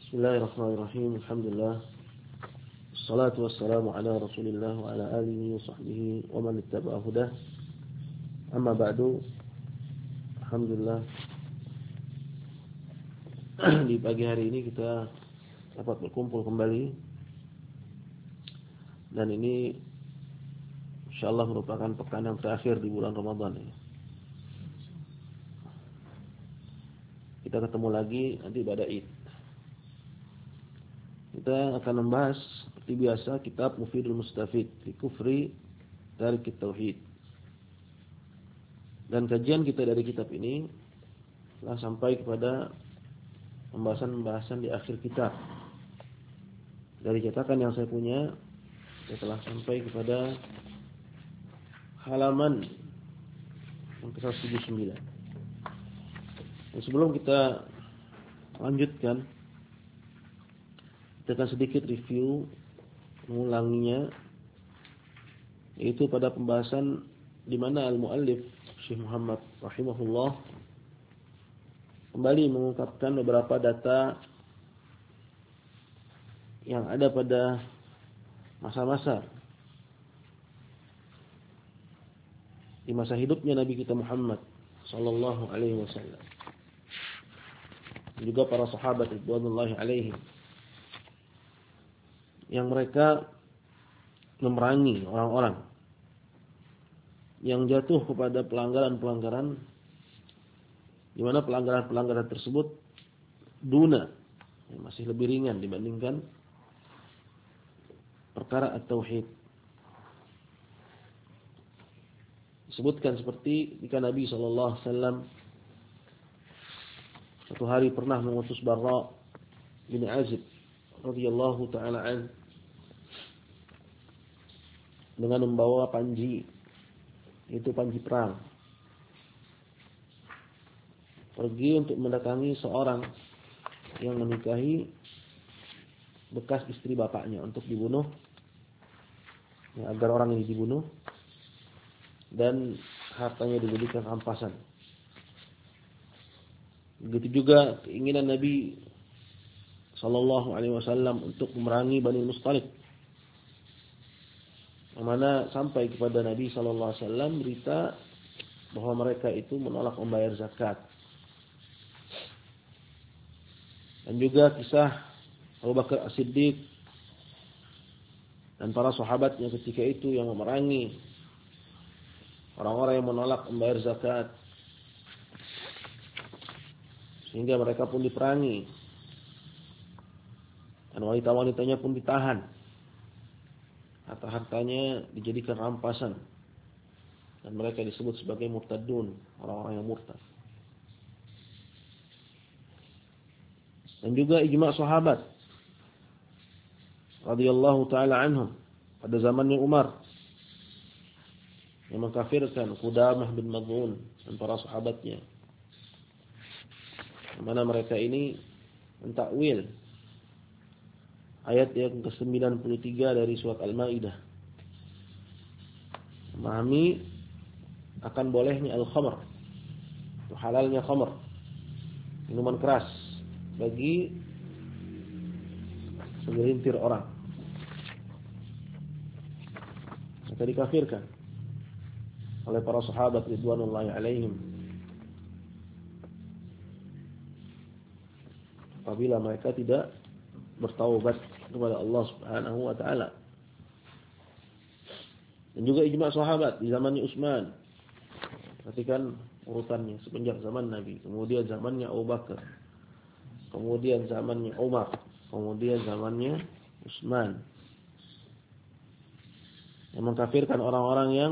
Bismillahirrahmanirrahim. Alhamdulillah. Wassalatu wassalamu ala Rasulillah wa ala alihi wa sahbihi wa man ittaba'a hudah. Amma ba'du. Alhamdulillah. Di pagi hari ini kita dapat berkumpul kembali. Dan ini insyaallah merupakan pekan yang terakhir di bulan Ramadan ini. Kita ketemu lagi nanti pada Id. Kita akan membahas seperti biasa kitab Mufidul Mustafid fi Kufri Tarikit Tauhid. Dan kajian kita dari kitab ini telah sampai kepada pembahasan-pembahasan di akhir kitab. Dari cetakan yang saya punya, saya telah sampai kepada halaman yang ke-179. Dan sebelum kita lanjutkan, kita akan sedikit review mengulanginya, yaitu pada pembahasan di mana al-muallif Syekh Muhammad rahimahullah kembali mengungkapkan beberapa data yang ada pada masa-masa di masa hidupnya Nabi kita Muhammad sallallahu alaihi wasallam, juga para sahabat ridwanullahi alaihim, yang mereka memerangi orang-orang yang jatuh kepada pelanggaran-pelanggaran, di mana pelanggaran-pelanggaran tersebut duna, masih lebih ringan dibandingkan perkara at-tauhid. Disebutkan seperti jika Nabi SAW satu hari pernah mengutus Barra bin Azib radhiyallahu ta'ala an dengan membawa panji, itu panji perang, pergi untuk mendatangi seorang yang menikahi bekas istri bapaknya untuk dibunuh, ya, agar orang ini dibunuh dan hartanya dijadikan rampasan. Begitu juga keinginan Nabi sallallahu alaihi wasallam untuk memerangi Bani Mustalik, yang mana sampai kepada Nabi sallallahu alaihi wasallam berita bahwa mereka itu menolak membayar zakat. Dan juga kisah Abu Bakar As-Siddiq dan para sahabatnya ketika itu yang memerangi orang-orang yang menolak membayar zakat, sehingga mereka pun diperangi dan wanita-wanitanya pun ditahan, harta-hartanya dijadikan rampasan, dan mereka disebut sebagai murtadun, orang-orang yang murtad. Dan juga ijma' sahabat radhiyallahu taala anhum pada zamannya Umar yang mengkafirkan Qudamah bin Mad'un dan para sahabatnya, di mana mereka ini mentakwil ayat yang ke-93 dari surat Al-Maidah, memahami akan bolehnya al-khamr, halalnya khamr, minuman keras bagi segelintir orang. Mereka dikafirkan oleh para sahabat ridwanullahi alaihim apabila mereka tidak bertaubat kepada Allah Subhanahu wa taala. Dan juga ijma' sahabat di zamannya Utsman. Perhatikan urutannya semenjak zaman Nabi, kemudian zamannya Abu Bakar, kemudian zamannya Umar, kemudian zamannya Utsman, yang mengkafirkan orang-orang yang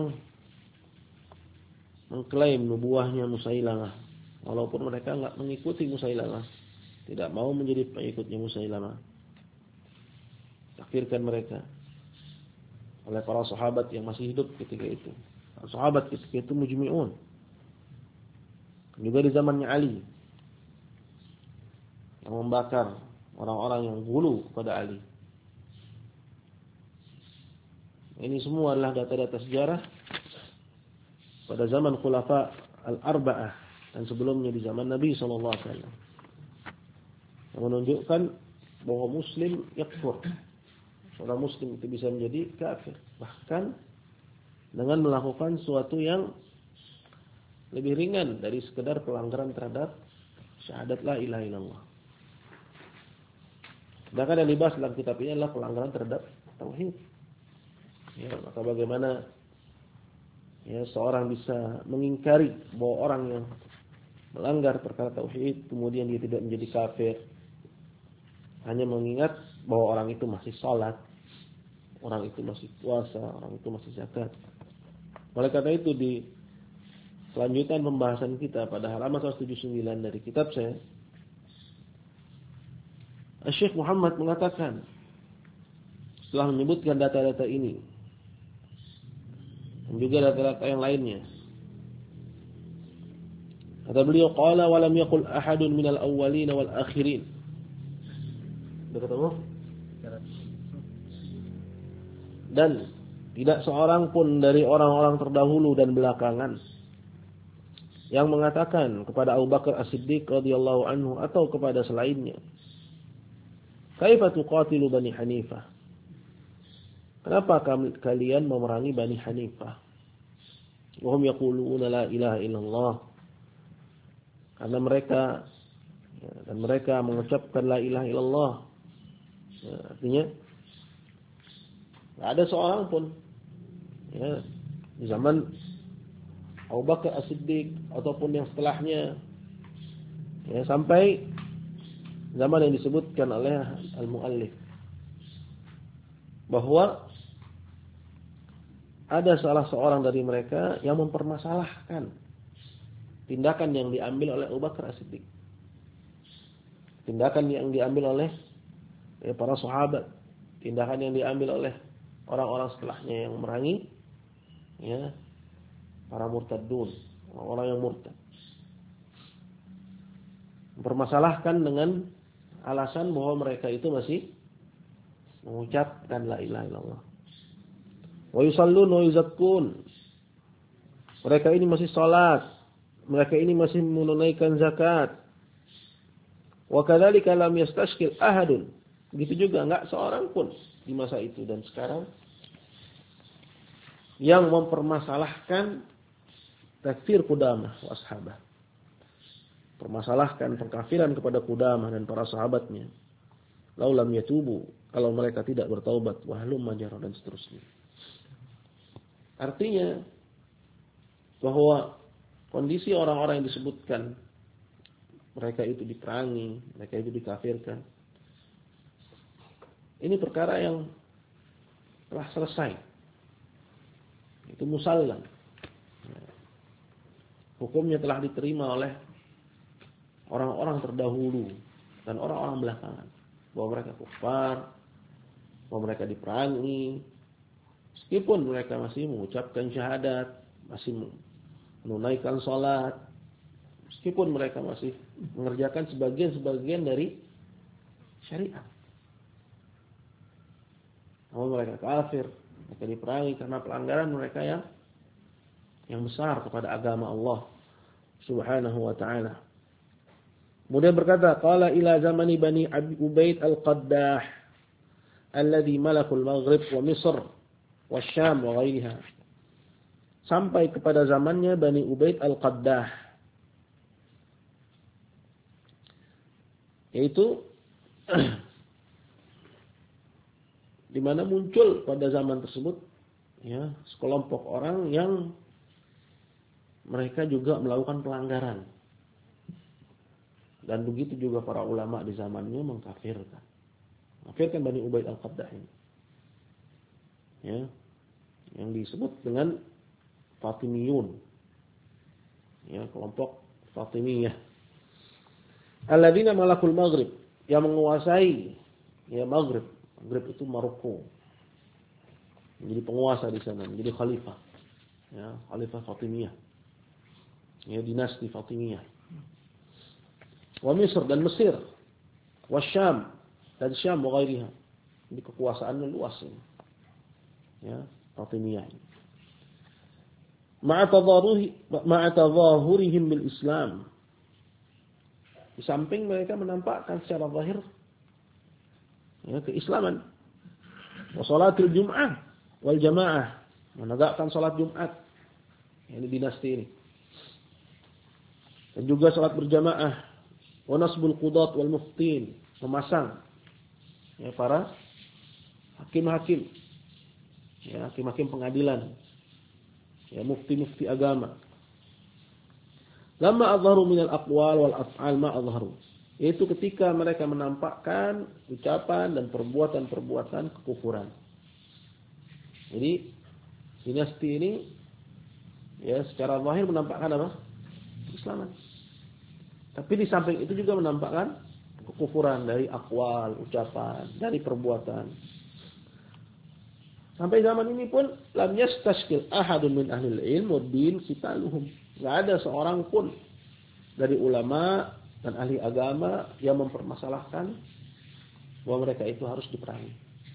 mengklaim nubuahnya Musailamah, walaupun mereka enggak mengikuti Musailamah, tidak mau menjadi pengikutnya Musailamah. Kafirkan mereka oleh para sahabat yang masih hidup ketika itu. Para sahabat ketika itu mujmi'un. Juga di zamannya Ali, yang membakar orang-orang yang gulu kepada Ali. Ini semua adalah data-data sejarah pada zaman Khulafa al-Arba'ah dan sebelumnya di zaman Nabi SAW, yang menunjukkan bahwa muslim yakfur. Seorang muslim itu bisa menjadi kafir, bahkan dengan melakukan sesuatu yang lebih ringan dari sekedar pelanggaran terhadap syahadat la ilaha illallah. Sedangkan yang dibahas dalam kitab ini adalah pelanggaran terhadap tauhid. Ya, maka bagaimana ya seorang bisa mengingkari bahwa orang yang melanggar perkara tauhid kemudian dia tidak menjadi kafir, hanya mengingat bahwa orang itu masih salat, orang itu masih puasa, orang itu masih zakat. Oleh karena itu di kelanjutan pembahasan kita pada halaman 179 dari kitab saya, Syekh Muhammad mengatakan setelah menyebutkan data-data ini dan juga data-data yang lainnya, kata beliau, qala wa lam yaqul ahadun minal awwalin wal akhirin. Sudah ketemu? Dan tidak seorang pun dari orang-orang terdahulu dan belakangan yang mengatakan kepada Abu Bakar As-Siddiq radhiyallahu anhu atau kepada selainnya, kaifa tuqatilu Bani Hanifah? Kenapa kalian memerangi Bani Hanifah? Wa hum yaquluna la ilaha illallah. Karena mereka mengucapkan la ilaha illallah. Ya, artinya tidak ada seorang pun ya, di zaman Abu Bakar As-Siddiq ataupun yang setelahnya ya, sampai zaman yang disebutkan oleh al-muallif bahwa ada salah seorang dari mereka yang mempermasalahkan tindakan yang diambil oleh Abu Bakar As-Siddiq, tindakan yang diambil oleh para sahabat, tindakan yang diambil oleh orang-orang setelahnya yang memerangi ya para murtadun, orang yang murtad. Mempermasalahkan dengan alasan bahwa mereka itu masih mengucapkan la ilaha illallah. Wa yusallun wa yuzakkun. Mereka ini masih salat, mereka ini masih menunaikan zakat. Wa kadzalika lam yastashkil ahadun. Begitu juga enggak seorang pun di masa itu dan sekarang yang mempermasalahkan takfir Qudamah wa ashabah. Permasalahkan pengkafiran kepada Qudamah dan para sahabatnya. Laulam yatubu, kalau mereka tidak bertaubat, wahlum majarah dan seterusnya. Artinya bahwa kondisi orang-orang yang disebutkan mereka itu diperangi, mereka itu dikafirkan, ini perkara yang telah selesai. Itu musallam. Hukumnya telah diterima oleh orang-orang terdahulu dan orang-orang belakangan. Bahwa mereka kufar, bahwa mereka diperangi, meskipun mereka masih mengucapkan syahadat, masih menunaikan salat, meskipun mereka masih mengerjakan sebagian-sebagian dari syariat. Namun mereka kafir, mereka diperangi karena pelanggaran mereka yang besar kepada agama Allah Subhanahu wa ta'ala. Kemudian berkata, qala ila zamani Bani Abi Ubaid al-Qaddah alladhi malakul Maghrib wa Misr wa Syam wa ghairiha. Sampai kepada zamannya Bani Ubaid al-Qaddah, yaitu di mana muncul pada zaman tersebut ya sekelompok orang yang mereka juga melakukan pelanggaran. Dan begitu juga para ulama di zamannya mengkafirkan. Mengkafirkan Bani Ubaid al-Qaddah ini. Ya. Yang disebut dengan Fatimiyun. Ya, kelompok Fatimiyah. Alladzina malakul Maghrib, yang menguasai ya Maghrib. Maghrib itu Maroko. Menjadi penguasa di sana, menjadi khalifah. Ya, khalifah Fatimiyah. Ya, dinasti Fatimiyah. Wa Misr dan Mesir, wa Syam dan Syam wa ghairiha. Ini kekuasaannya luas ini. Ya, Fatimiyah ini. Ma'a tadhahurihim bil Islam. Di samping mereka menampakkan secara zahir ya, keislaman. Wa sholatul jum'ah wal jamaah, menegakkan salat Jumat. Ini dinasti ini. Dan juga salat berjamaah. Wa nasbul qudat wal muftin, memasang ya para hakim-hakim. Ya, hakim-hakim pengadilan. Ya, mufti-mufti agama. Lamma adharu minal aqwal wal af'al ma adharu. Yaitu ketika mereka menampakkan ucapan dan perbuatan-perbuatan kekufuran. Jadi dinasti ini ya secara zahir menampakkan apa? Keislaman. Tapi di samping itu juga menampakkan kekufuran dari aqwal, ucapan, dari perbuatan. Sampai zaman ini pun lam yastashkil ahadun min ahlil ilm wa din qitaluhum. Enggak ada seorang pun dari ulama dan ahli agama yang mempermasalahkan bahwa mereka itu harus diperangi.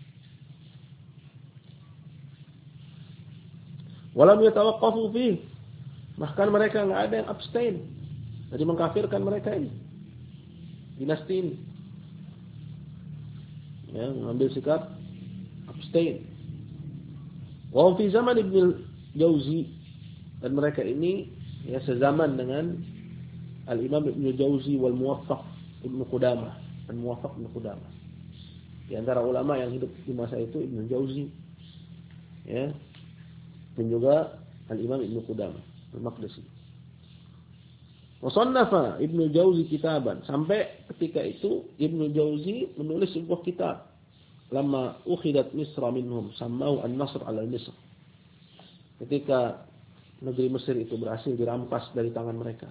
Walam yatawaqqafu fi. Bahkan mereka enggak ada yang abstain dari mengkafirkan mereka ini. Dinasti ini. Ya, mengambil sikap abstain. Wa fi zaman Ibnu Jauzi, dan mereka ini ya sezaman dengan Al-Imam Ibnu Jauzi wal Muwaffaq Ibnu Qudamah, dan Muwaffaq Ibnu Qudamah. Di antara ulama yang hidup di masa itu Ibnu Jauzi ya, dan juga Al-Imam Ibnu Qudamah Al-Maqdisi. Wa sannafa Ibnu Jauzi kitaban, sampai ketika itu Ibnu Jauzi menulis sebuah kitab. Lama ukhidat Misra minhum samau an-nasr ala Misr. Ketika negeri Mesir itu berhasil dirampas dari tangan mereka,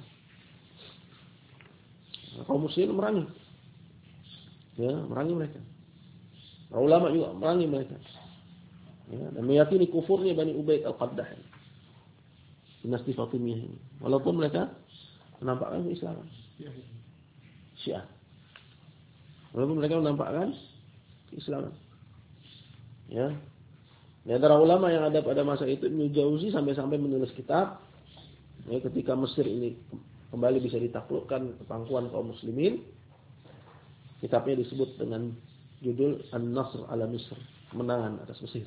kaum muslimin merangi. Ya, merangi mereka. Para ulama juga merangi mereka. Ya, dan meyakini kufurnya Bani Ubaid al-Qaddah. Dinasti Fatimiyah ini. Walaupun mereka menampakkan keislaman. Syiah. Walaupun mereka menampakkan keislaman. Ya. Di antara ulama yang ada pada masa itu Ibnu Jauzi sampai-sampai menulis kitab ya, ketika Mesir ini kembali bisa ditaklukkan ke pangkuan kaum muslimin. Kitabnya disebut dengan judul An-Nasr ala Misr, kemenangan atas Mesir.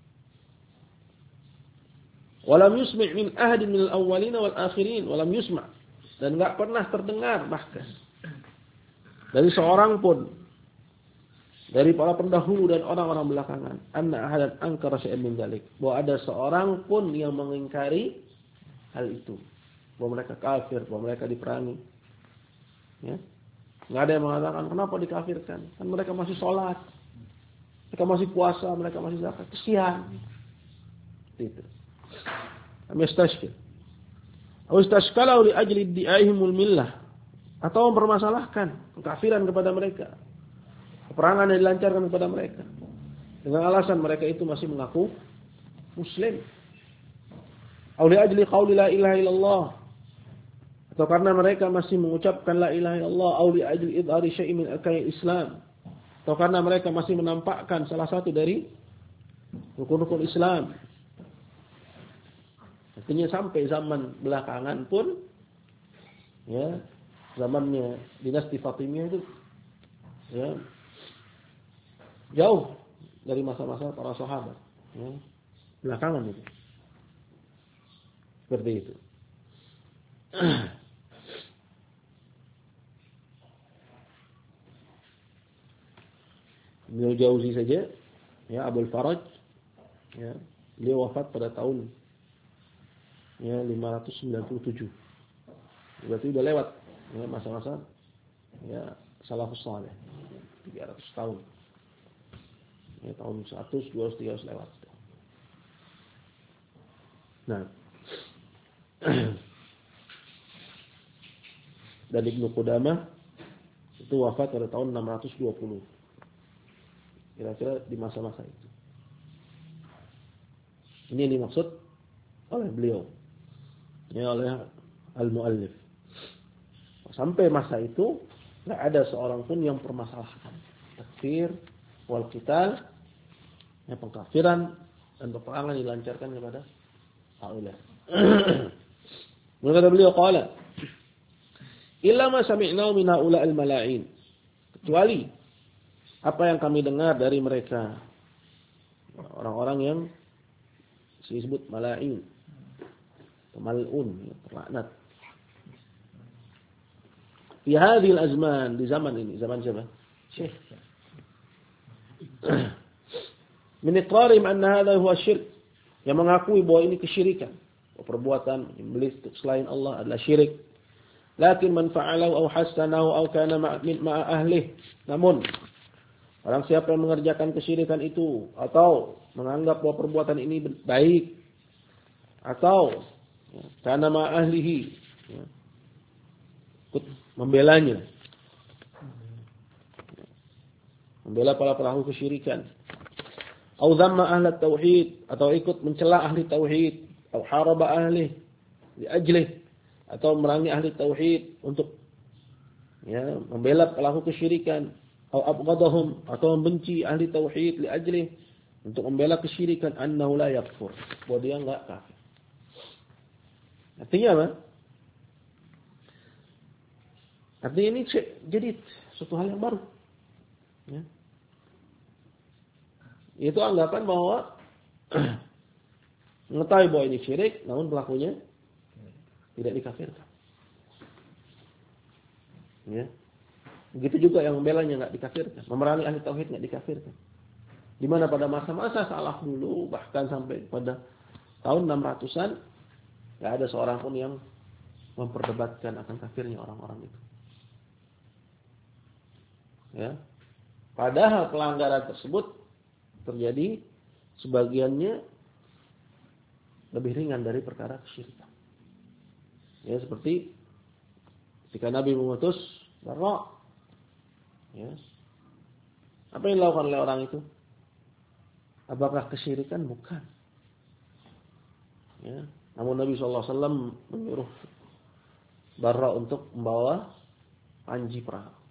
Walam yusmi' min ahadin min al-awwalin wal akhirin, walam yusma', dan enggak pernah terdengar bahkan dari seorang pun dari para pendahulu dan orang-orang belakangan, anna ahadan ankara syai'an min dzalik, bahwa ada seorang pun yang mengingkari hal itu, bahwa mereka kafir, bahwa mereka diperangi. Ya. Enggak ada yang mengatakan kenapa dikafirkan? Kan mereka masih sholat, mereka masih puasa, mereka masih zakat. Kesian. Itu. Amistashkil. Aw istashkalau li ajli di'aihimul millah, atau mempermasalahkan kekafiran kepada mereka. Peperangan yang dilancarkan kepada mereka dengan alasan mereka itu masih mengaku muslim. Aw li ajli qauli la ilaha illallah, atau karena mereka masih mengucapkan la ilaha illallah. Aw li ajli idhari syai'in min arkanil Islam, atau karena mereka masih menampakkan salah satu dari rukun-rukun Islam. Artinya sampai zaman belakangan pun ya, zamannya dinasti Fatimiyah itu ya jauh dari masa-masa para sahabat. Ya. Belakangan itu. Seperti itu. Ibnu Jauzi saja, ya, Abul Faraj, ya, dia wafat pada tahun ya 597. Berarti udah lewat ya, masa-masa ya salafus saleh. 300 tahun. Ya, tahun 100, 200, 300 lewat. Nah. Dan Ibnu Qudamah itu wafat pada tahun 620. Kira-kira di masa-masa itu. Ini yang dimaksud oleh beliau. Ya, oleh al-muallif. Sampai masa itu enggak ada seorang pun yang permasalahkan takfir wal qital, ya, pengkafiran dan peperangan dilancarkan kepada haula. Maka beliau qala illa ma sami'na min haula al-mala'in, kecuali Apa yang kami dengar dari mereka, orang-orang yang disebut mala'in, mal'un, terlaknat. Di hadhil azman, di zaman ini, zaman siapa? Syekh. Min iqrarihim anna hadha huwa syirk, yang mengakui bahwa ini kesyirikan, perbuatan iblis selain Allah adalah syirik. Lakin man fa'alahu aw hasanahu aw kana ma'a ahlih. Namun orang siapa yang mengerjakan kesyirikan itu atau menganggap bahwa perbuatan ini baik atau karena ma'a ahlihi, ikut membelanya, membela para pelaku kesyirikan, atau dhamma ahli tauhid, atau ikut mencela ahli tauhid, atau haraba ahli li ajlih, atau merangi ahli tauhid untuk membela pelaku kesyirikan, atau abghadahum, atau membenci ahli tauhid li ajlih untuk membela kesyirikan, annahu la yakfur, bahwa dia enggak kafir. Artinya apa? Artinya ini jadi suatu hal yang baru. Ya. Itu anggapan bahwa mengetahui bahwa ini syirik, namun pelakunya tidak dikafirkan. Ya. Begitu juga yang membelanya nggak dikafirkan, memerangi ahli tauhid nggak dikafirkan. Di mana pada masa-masa salaf dulu, bahkan sampai pada tahun 600-an, nggak ada seorang pun yang memperdebatkan akan kafirnya orang-orang itu. Ya. Padahal pelanggaran tersebut terjadi sebagiannya lebih ringan dari perkara kesyirikan. Ya, seperti ketika Nabi mengutus Barra. Ya. Apa yang dilakukan oleh orang itu? Apakah kesyirikan? Bukan. Ya. Namun Nabi SAW menyuruh Barra untuk membawa panji perang.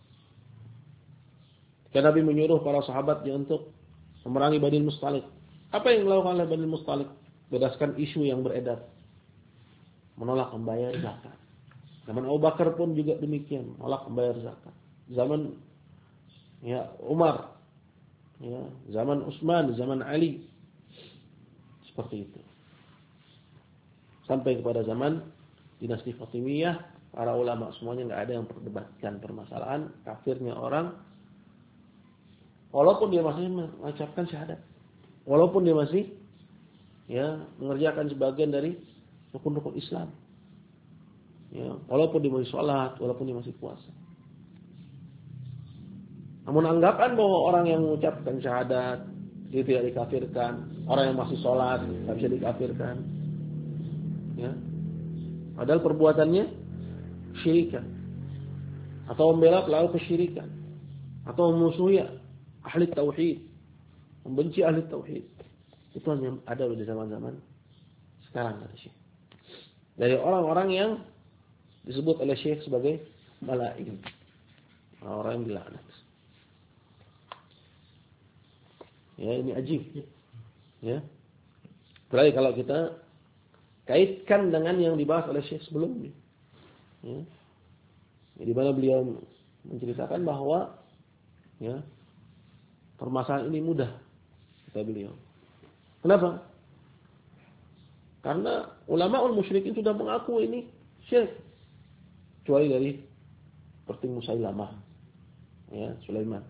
Ketika Nabi menyuruh para sahabatnya untuk memerangi Bani Mustalik. Apa yang dilakukan oleh Bani Mustalik? Berdasarkan isu yang beredar. Menolak membayar zakat. Zaman Abu Bakar pun juga demikian. Menolak membayar zakat. Zaman Umar. Zaman Utsman. Zaman Ali. Seperti itu. Sampai kepada zaman dinasti Fatimiyah. Para ulama semuanya nggak ada yang perdebatkan permasalahan kafirnya orang. Walaupun dia masih mengucapkan syahadat. Walaupun dia masih mengerjakan sebagian dari rukun-rukun Islam. Ya, walaupun dia masih sholat, walaupun dia masih puasa. Namun anggapan bahwa orang yang mengucapkan syahadat dia tidak dikafirkan, orang yang masih sholat tidak bisa dikafirkan. Ya. Padahal perbuatannya syirikan. Atau membela pelaku kesyirikan. Atau memusuhi ahli tauhid, membenci ahli tauhid. Itu yang ada di zaman-zaman sekarang kata Syekh. Dari orang-orang yang disebut oleh Syekh sebagai mala'in, orang yang dilaknat. Ya, ini ajib. Ya. Apalagi kalau kita kaitkan dengan yang dibahas oleh Syekh sebelumnya. Ya. Di mana beliau menceritakan bahwa permasalahan ini mudah, kata beliau. Kenapa? Karena ulama musyrikin sudah mengaku ini syirik. Kecuali dari seperti Musailamah, Sulaiman,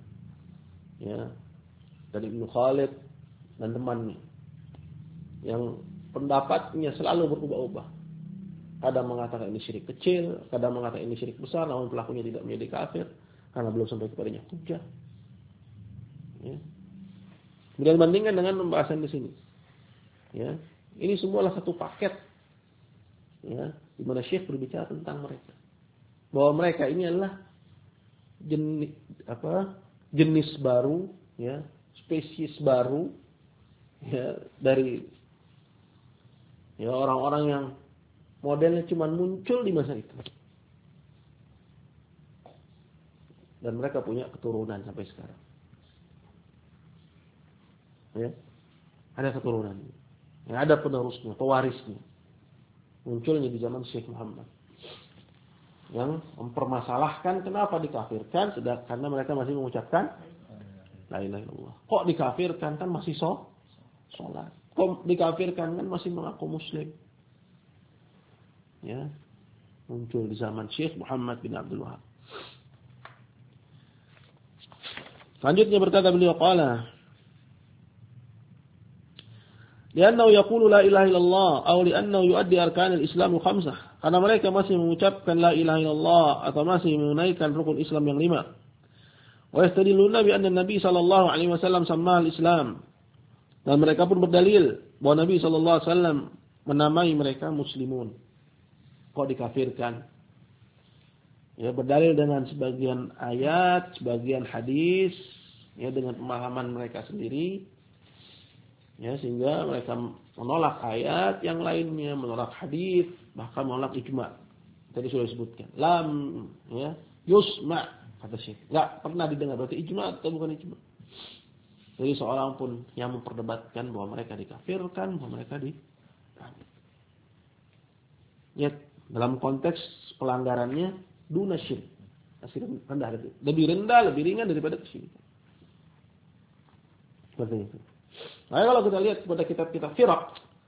dari Ibnu Khalid dan temannya, yang pendapatnya selalu berubah-ubah. Kadang mengatakan ini syirik kecil, kadang mengatakan ini syirik besar, namun pelakunya tidak menjadi kafir karena belum sampai kepadanya hujjah. Ya. Kemudian bandingkan dengan pembahasan di sini. Ya. Ini semualah satu paket. Ya, di mana Syekh berbicara tentang mereka. Bahwa mereka ini adalah jenis baru, spesies baru dari orang-orang yang modelnya cuma muncul di masa itu. Dan mereka punya keturunan sampai sekarang. Ya. Ada keturunan. Yang ada penerusnya, pewarisnya. Munculnya di zaman Syekh Muhammad. Yang mempermasalahkan kenapa dikafirkan karena mereka masih mengucapkan la ilaha illallah. Kok dikafirkan kan masih sholat. Kok dikafirkan kan masih mengaku muslim. Ya. Muncul di zaman Syekh Muhammad bin Abdul Wahab. Selanjutnya berkata beliau qala li'annahu yaqulu la ilaha illallah atau li'annahu yuaddi arkanil Islam khamsah. Karena mereka masih mengucapkan la ilaha illallah atau masih menunaikan rukun Islam yang 5. Wa yastadilluna bi anna Nabi sallallahu alaihi wasallam samma al-Islam. Dan mereka pun berdalil bahwa Nabi sallallahu alaihi wasallam menamai mereka muslimun. Kok dikafirkan? Ya, berdalil dengan sebagian ayat, sebagian hadis, ya dengan pemahaman mereka sendiri. Ya, sehingga mereka menolak ayat yang lainnya, menolak hadis, bahkan menolak ijma. Tadi sudah disebutkan. Lam ya, yusma kata Syekh. Enggak pernah didengar berarti ijma atau bukan ijma. Jadi seorang pun yang memperdebatkan bahwa mereka dikafirkan, bahwa mereka ya, dalam konteks pelanggarannya duna syirik. Masih rendah, lebih rendah, lebih ringan daripada kesyirikan. Seperti itu. Nah, kalau kita lihat pada kitab-kitab firaq,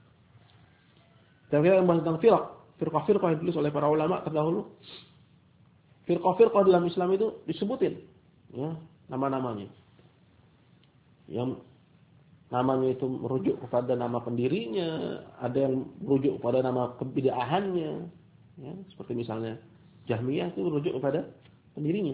kita yang bahas tentang firqah-firqah yang ditulis oleh para ulama terdahulu. Firqah-firqah dalam Islam itu disebutin, ya, nama-namanya. Yang namanya itu merujuk kepada nama pendirinya, ada yang merujuk kepada nama kebid'ahannya, ya, seperti misalnya Jahmiyah itu merujuk kepada pendirinya.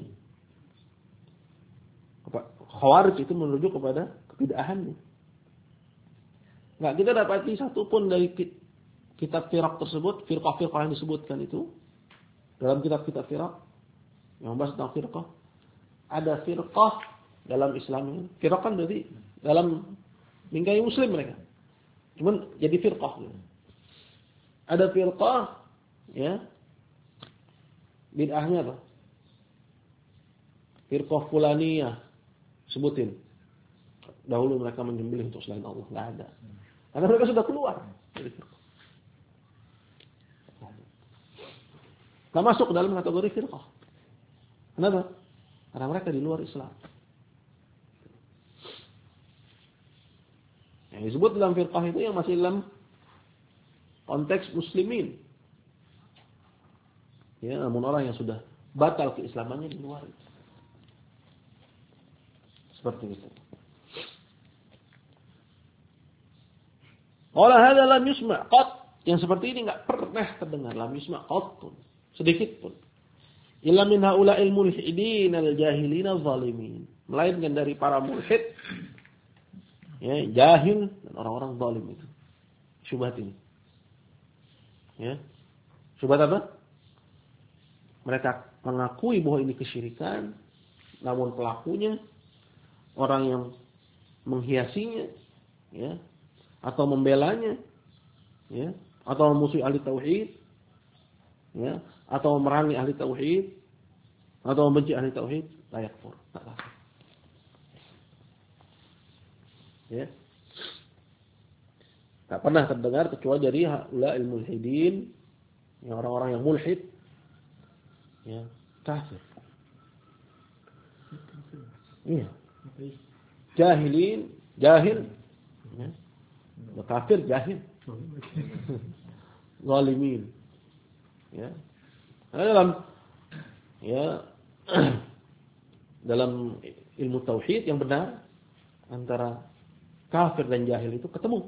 Khawarij itu merujuk kepada kebid'ahannya. Enggak kita dapati satu pun dari kitab firaq tersebut, firqah-firqah yang disebutkan itu dalam kitab-kitab firaq yang membahas tentang firqah, ada firqah dalam Islam ini. Firqah kan berarti dalam bingkai muslim mereka. Cuman jadi firqah. Ada firqah ya. Bid'ahnya apa? Firqah fulaniyah. Sebutin. Dahulu mereka menyembelih untuk selain Allah, enggak ada. Karena mereka sudah keluar dari firqah. Enggak masuk dalam kategori firqah. Kenapa? Karena mereka di luar Islam. Yang disebut dalam firqah itu yang masih dalam konteks muslimin. Ya, namun orang yang sudah batal keislamannya di luar itu. Seperti itu. Qala hadza lam yusma' qat. Yang seperti ini enggak pernah terdengar lam yusma' qat. Sedikit pun. Illa min haula'il mulhidin al-jahilin al-zalimin. Melainkan dari para mulhid, ya, jahil dan orang-orang zalim itu. Syubhat ini. Ya. Syubhat apa? Mereka mengakui bahwa ini kesyirikan, namun pelakunya orang yang menghiasinya, ya, atau membelanya, ya, atau memusuhi ahli tauhid, ya, atau memerangi ahli tauhid, atau membenci ahli tauhid, layak kafir. Ya. Tak pernah terdengar kecuali dari haula'il mulhidin, yang orang-orang yang mulhid, ya, kafir. Iya. Jahilin, jahil, ya. Kafir, jahil. Zalimin. Ya. Dalam dalam ilmu tauhid yang benar antara kafir dan jahil itu ketemu.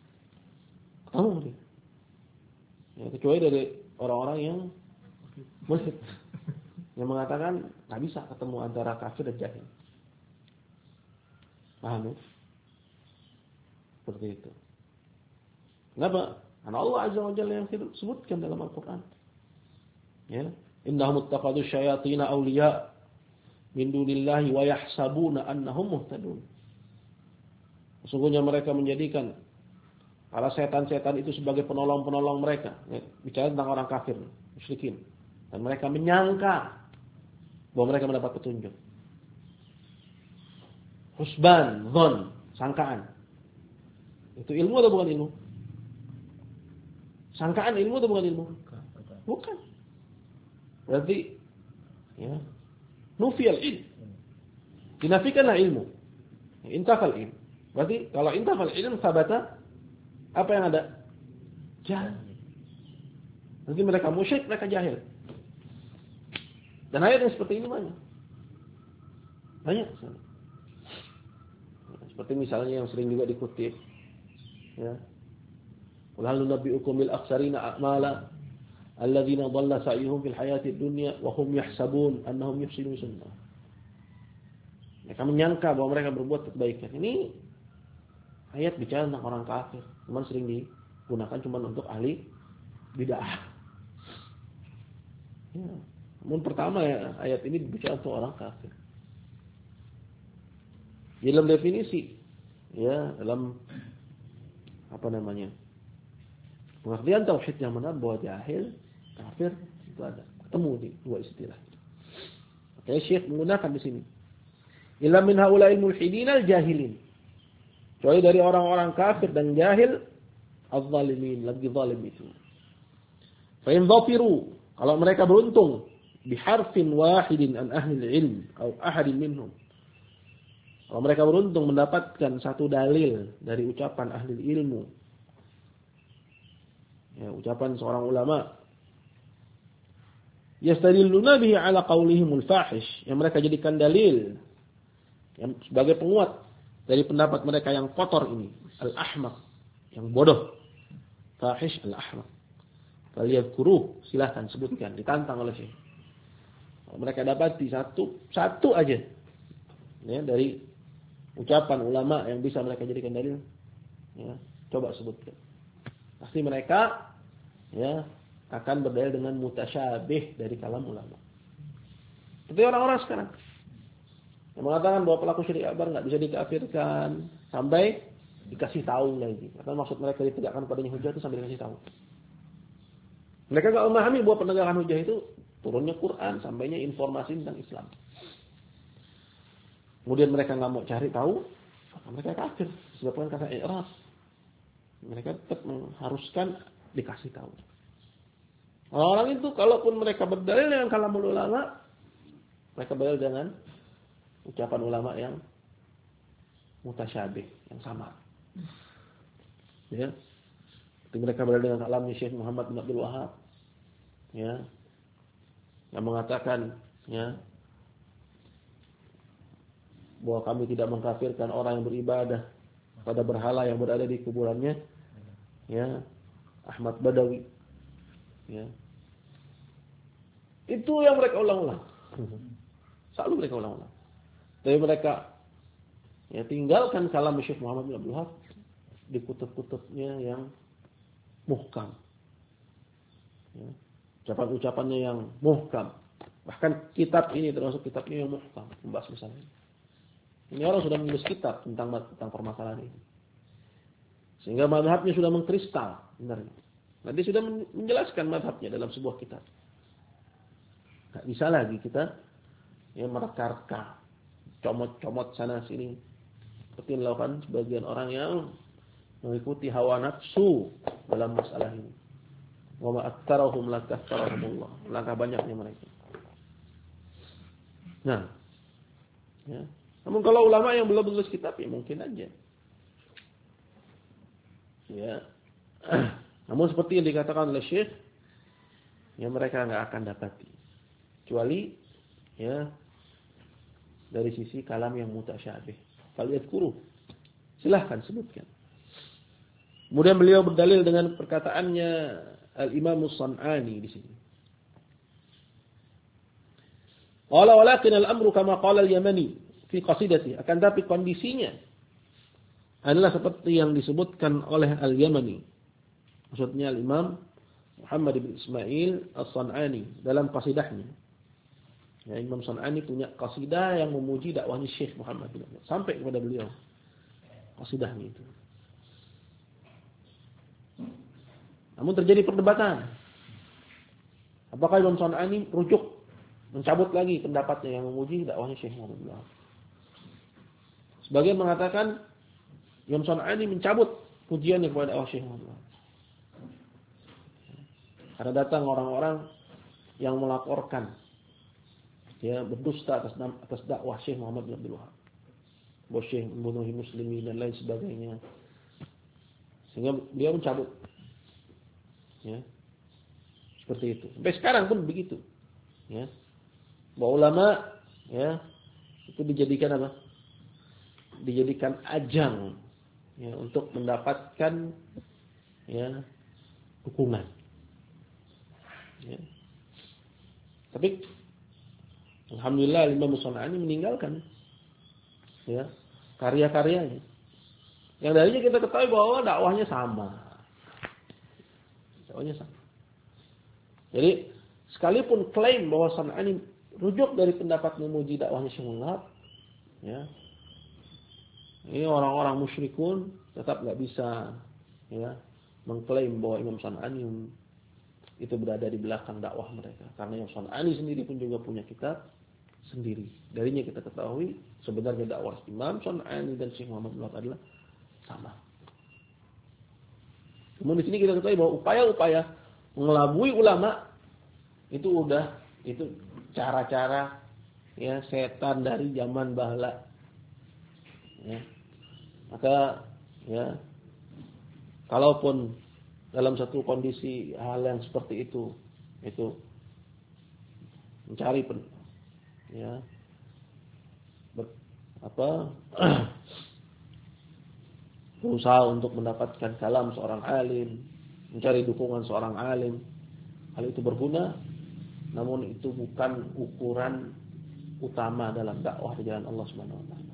Ya, kecuali dari orang-orang yang mulhid yang mengatakan nggak bisa ketemu antara kafir dan jahil. Paham ya? Seperti itu. Kenapa? Karena Allah Azza wa Jalla yang sebutkan dalam Al-Quran. Ya, innahum ittakhadhu syayatin awliya min dunillahi wa yahsabuna annahum muhtadun. Sesungguhnya mereka menjadikan para setan-setan itu sebagai penolong-penolong mereka. Ya, bicara tentang orang kafir, musyrikin. Dan mereka menyangka bahwa mereka mendapat petunjuk. Husban, dhon, sangkaan. Itu ilmu atau bukan ilmu? Sangkaan ilmu atau bukan ilmu? Bukan. Berarti ya, nufiyal ilm. Dinafikanlah ilmu. Intafal ilm. Berarti kalau intafal ilm sabata, apa yang ada? Jahil. Nanti mereka musyrik, mereka jahil. Dan ayat yang seperti ini banyak. Banyak. Seperti misalnya yang sering juga dikutip. Ya. Qul hal nunabbi'ukum bil akhsarina a'mala alladzina dhalla sa'yuhum fil hayatid dunya wa hum yahsabun annahum yuhsinuna sunna. Mereka menyangka bahwa mereka berbuat kebaikan. Ini ayat bicara tentang orang kafir, cuman sering digunakan cuman untuk ahli bid'ah. Ya. Namun pertama ya, ayat ini bicara untuk orang kafir. Dalam definisi, ya dalam apa namanya? Pengertian tauhid yang benar bahwa jahil, kafir itu ada. Ketemu di dua istilah. Makanya Syekh menggunakan di sini. Illa min haula'il mulhidin al-jahilin. Kecuali dari orang-orang kafir dan jahil, az-zalimin, lagi zalim itu. Fa in dhafiru, kalau mereka beruntung biharfin wahidin an ahli ilm atau ahadin minhum. Kalau mereka beruntung mendapatkan satu dalil dari ucapan ahli ilmu. Ya, ucapan seorang ulama. Yastadilluna bihi ala qaulihimul fahish, yang mereka jadikan dalil yang sebagai penguat dari pendapat mereka yang kotor ini, al-ahmaq, yang bodoh. Fahish al-ahmaq. Faliyadhkuruh, silakan sebutkan, ditantang oleh Syekh. Mereka dapati satu aja ya, dari ucapan ulama yang bisa mereka jadikan dalil, ya, coba sebutkan. Pasti mereka ya akan berdalil dengan mutasyabih dari kalam ulama. Seperti orang-orang sekarang yang mengatakan bahwa pelaku syirik akbar nggak bisa dikafirkan sampai dikasih tahu lagi. Karena maksud mereka ditegakkan padanya hujah itu sampai dikasih tahu. Mereka nggak memahami bahwa penegakan hujah itu turunnya Quran, sampainya informasi tentang Islam. Kemudian mereka nggak mau cari tahu, maka mereka kafir. Disebabkan kata i'rad. Mereka tetap mengharuskan dikasih tahu. Orang itu kalaupun mereka berdalil dengan kalamul ulama, mereka berdalil dengan ucapan ulama yang mutasyabih, yang sama. Ya. Seperti mereka berdalil dengan kalamnya Syekh Muhammad bin Abdul Wahhab. Ya. Yang mengatakan ya bahwa kami tidak mengkafirkan orang yang beribadah pada berhala yang berada di kuburannya, ya, Ahmad Badawi, ya. Itu yang mereka ulang-ulang. Selalu mereka ulang-ulang. Tapi mereka ya tinggalkan kalam Syekh Muhammad bin Abdul Wahhab di kutub-kutubnya yang muhkam. Ya. Ucapan-ucapannya yang muhkam. Bahkan kitab ini termasuk kitabnya yang muhkam, membahas masalah ini. Ini orang sudah menulis kitab tentang permasalahan ini. Sehingga mazhabnya sudah mengkristal, benarnya. Nanti sudah menjelaskan mazhabnya dalam sebuah kitab. Enggak bisa lagi kita yang mereka-reka, comot-comot sana sini. Seperti yang dilakukan sebagian orang yang mengikuti hawa nafsu dalam masalah ini. Wa ma aktsarahum la kasarahumullah. Langkah banyaknya mereka. Nah, ya. Namun kalau ulama yang belum menulis kitab ya mungkin aja. Ya. Namun seperti yang dikatakan oleh Syekh, ya mereka enggak akan dapati. Kecuali ya dari sisi kalam yang mutasyabih. Faliyadhkuru. Silahkan sebutkan. Kemudian beliau berdalil dengan perkataannya Al-Imam As-San'ani di sini. Qala walakin al-amru kama qala al-Yamani fi qasidati. Akan tapi kondisinya adalah seperti yang disebutkan oleh Al-Yamani. Maksudnya Al-Imam Muhammad bin Ismail As-San'ani dalam qasidahnya. Ya, Imam San'ani punya qasidah yang memuji dakwahnya Syekh Muhammad bin Abdul sampai kepada beliau. Qasidahnya itu. Namun terjadi perdebatan. Apakah Imam San'ani rujuk mencabut lagi pendapatnya yang memuji dakwahnya Syekh Muhammad bin Abdul. Sebagian mengatakan Imam San'ani mencabut pujiannya kepada dakwah Syekh Muhammad bin Abdul. Karena datang orang-orang yang melaporkan dia berdusta atas dakwah Syekh Muhammad bin Abdul Wahhab. bahwa Syekh membunuh muslimin dan lain sebagainya. Sehingga beliau mencabut. Ya. Seperti itu. Sampai sekarang pun begitu. Ya. Bahwa ulama ya itu dijadikan apa? Dijadikan ajang ya untuk mendapatkan ya dukungan. Ya. Tapi alhamdulillah Imam Shon'ani meninggalkan ya karya-karyanya. Yang darinya kita ketahui bahwa dakwahnya sama. Dakwahnya sama. Jadi sekalipun klaim bahwa Shon'ani rujuk dari pendapat memuji dakwahnya Syekh ya. Ini orang-orang musyrikun tetap enggak bisa ya mengklaim bahwa Imam Shon'ani itu berada di belakang dakwah mereka. Karena Imam Shon'ani sendiri pun juga punya kitab sendiri. Darinya kita ketahui sebenarnya dakwah Imam Shon'ani dan Syekh Muhammad bin Wahab adalah sama. Kemudian di sini kita ketahui bahwa upaya-upaya mengelabui ulama itu cara-cara ya setan dari zaman bahla. Ya. Maka ya kalaupun dalam satu kondisi hal yang seperti itu mencari ya berusaha untuk mendapatkan kalam seorang alim, mencari dukungan seorang alim, hal itu berguna, namun itu bukan ukuran utama dalam dakwah di jalan Allah Subhanahu wa taala.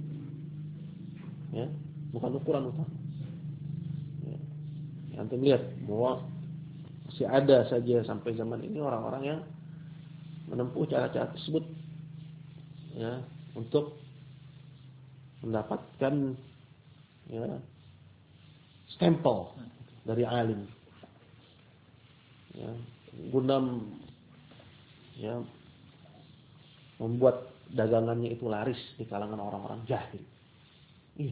Ya, bukan ukuran utama. Ya. Antum lihat bahwa masih ada saja sampai zaman ini orang-orang yang menempuh cara-cara tersebut ya untuk mendapatkan ya stempel dari alim ya guna ya membuat dagangannya itu laris di kalangan orang-orang jahil. Iya.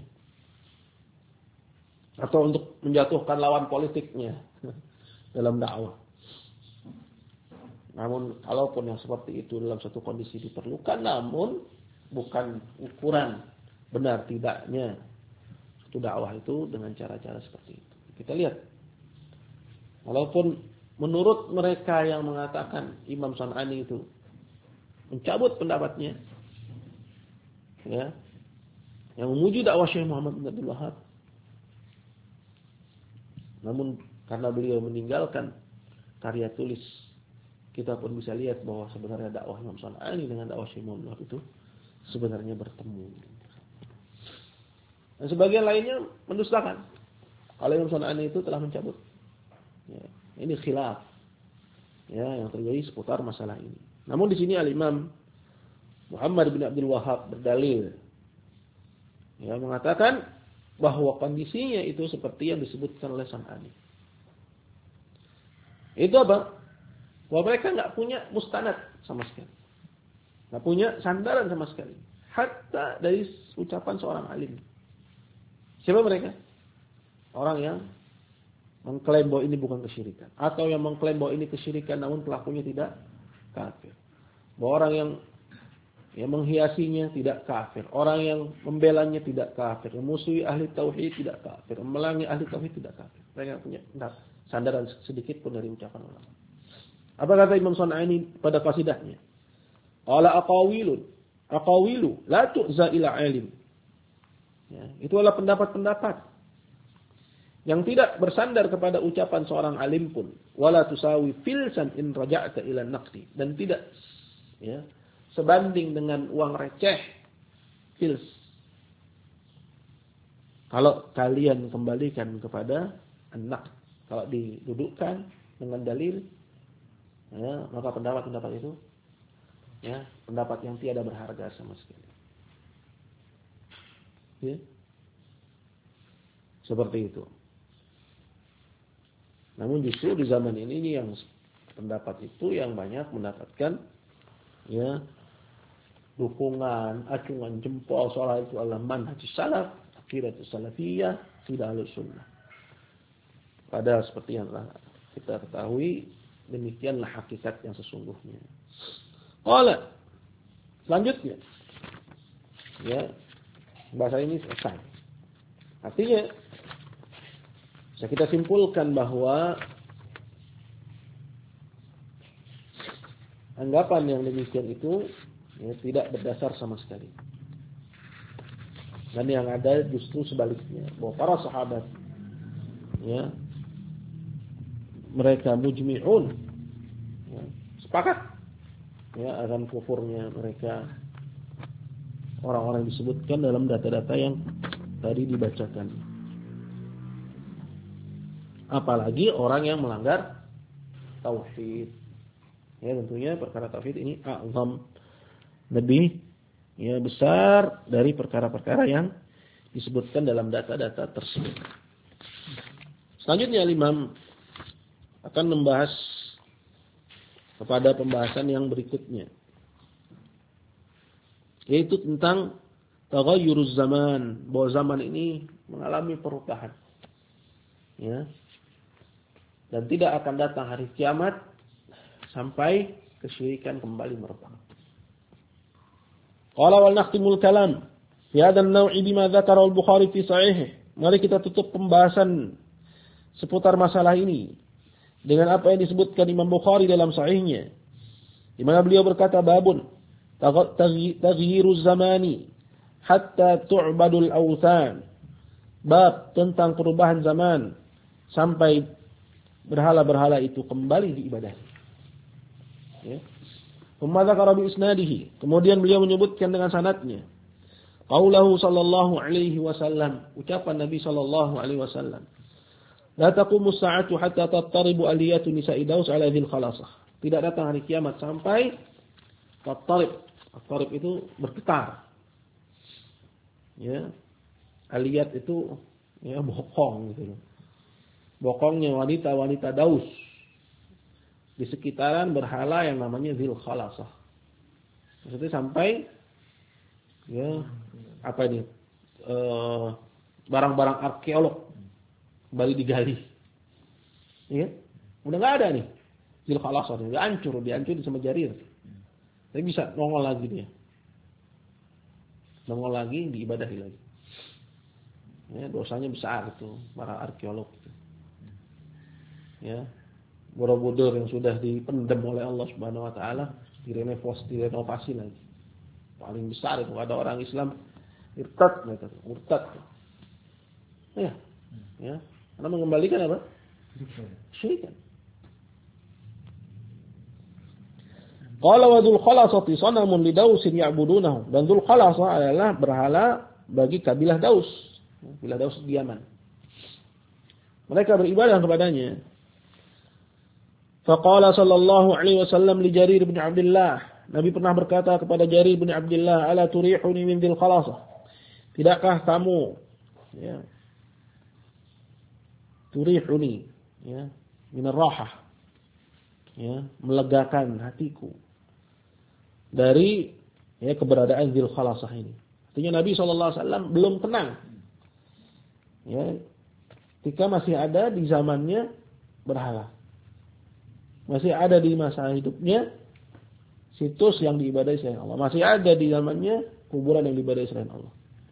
Atau untuk menjatuhkan lawan politiknya dalam dakwah. Namun kalaupun yang seperti itu dalam satu kondisi diperlukan, namun bukan ukuran benar tidaknya satu dakwah itu dengan cara-cara seperti itu. Kita lihat. Walaupun menurut mereka yang mengatakan Imam Shon'ani itu mencabut pendapatnya, ya, yang memuji dakwah Syekh Muhammad bin Abdul Wahab, namun karena beliau meninggalkan karya tulis, kita pun bisa lihat bahwa sebenarnya dakwah Imam Shon'ani dengan dakwah Syekh Muhammad bin Wahab itu sebenarnya bertemu. Dan sebagian lainnya mendustakan kalau Imam Shon'ani itu telah mencabut. Ya, ini khilaf ya yang terjadi seputar masalah ini. Namun di sini Al-Imam Muhammad bin Abdul Wahab berdalil ya mengatakan bahwa kondisinya itu seperti yang disebutkan oleh Shon'ani. Itu apa? Bahwa mereka enggak punya mustanad sama sekali. Enggak punya sandaran sama sekali. Hatta dari ucapan seorang alim. Siapa mereka? Orang yang mengklaim bahwa ini bukan kesyirikan. Atau yang mengklaim bahwa ini kesyirikan namun pelakunya tidak kafir. Bahwa orang yang menghiasinya tidak kafir. Orang yang membelanya tidak kafir. Memusuhi ahli tauhid tidak kafir. Memelangi ahli tauhid tidak kafir. Mereka punya sandaran sedikit pun dari ucapan ulama. Apa kata Imam Shon'ani pada qasidahnya? Qala aqawilu la tu'za ila alim. Ya, itu adalah pendapat-pendapat yang tidak bersandar kepada ucapan seorang alim pun, wala tusawi filsan in raja'ta ila naqdi, dan tidak ya sebanding dengan uang receh fils kalau kalian kembalikan kepada anak, kalau didudukkan dengan dalil ya, maka pendapat-pendapat itu ya pendapat yang tiada berharga sama sekali. Ya. Seperti itu. Namun justru di zaman ini yang pendapat itu yang banyak mendapatkan ya dukungan, acungan jempol soal itu adalah manhaj salaf, aqidah salafiyah, tidak ahlus sunnah. Padahal seperti yang telah kita ketahui, demikianlah hakikat yang sesungguhnya. Qala selanjutnya ya Bahasa ini selesai. Artinya bisa kita simpulkan bahwa anggapan yang demikian itu tidak berdasar sama sekali. Dan yang ada justru sebaliknya, bahwa para sahabat mereka mujmi'un, sepakat akan kufurnya mereka orang-orang yang disebutkan dalam data-data yang tadi dibacakan. Apalagi orang yang melanggar tauhid. Tentunya perkara tauhid ini a'zam, lebih besar dari perkara-perkara yang disebutkan dalam data-data tersebut. Selanjutnya Imam akan membahas kepada pembahasan yang berikutnya, yaitu tentang taghayyuruz zaman, bahwa zaman ini mengalami perubahan. Dan tidak akan datang hari kiamat sampai kesyirikan kembali merebak. Qala wal nakhtimul kalam fi hadha an-naw'i bima dzakara al-Bukhari fi sahihih. Mari kita tutup pembahasan seputar masalah ini dengan apa yang disebutkan Imam Bukhari dalam sahihnya, di mana beliau berkata, babun taghyiruz zamani hatta tu'badul awthan. Bab tentang perubahan zaman sampai berhala-berhala itu kembali diibadahi. Dzakara bi isnadihi. Kemudian beliau menyebutkan dengan sanadnya. Qaulahu sallallahu alaihi wasallam, ucapan Nabi sallallahu alaihi wasallam. La taqumu as-sa'atu hatta tattaribu aliyatu nisa'i Daus ala dzil khalasah. Tidak datang hari kiamat sampai tattarib. Tattarib itu bergetar. Aliyat itu bokong gitu. Bokongnya wanita-wanita Daus di sekitaran berhala yang namanya dzil khalasah. Maksudnya sampai barang-barang arkeolog kembali digali. Udah enggak ada nih dzil khalasah, udah hancur, dihancurin sama Jarir. Tapi bisa nongol lagi dia. Nongol lagi, diibadahi lagi. Dosanya besar itu para arkeolog itu. Borobudur yang sudah dipendam oleh Allah Subhanahu wa taala direnovasi lagi. Paling besar itu ada orang Islam murtad. Karena mengembalikan apa? Syirik. Qala wa dzul khalasati sanamun li Dausin ya'budunahu. Dan dzul khalasah adalah berhala bagi kabilah Daus. Kabilah Daus di Yaman. Mereka beribadah kepadanya. Faqala sallallahu alaihi wasallam li Jarir bin Abdullah. Nabi pernah berkata kepada Jarir bin Abdullah, "Ala turihuni min dzil khalasah?" Tidakkah kamu turihuni min ar-rahah, melegakan hatiku dari keberadaan dzil khalasah ini. Artinya Nabi sallallahu alaihi wasallam belum tenang. Ketika masih ada di zamannya berhala. Masih ada di masa hidupnya situs yang diibadahi selain Allah. Masih ada di zamannya kuburan yang diibadahi selain Allah.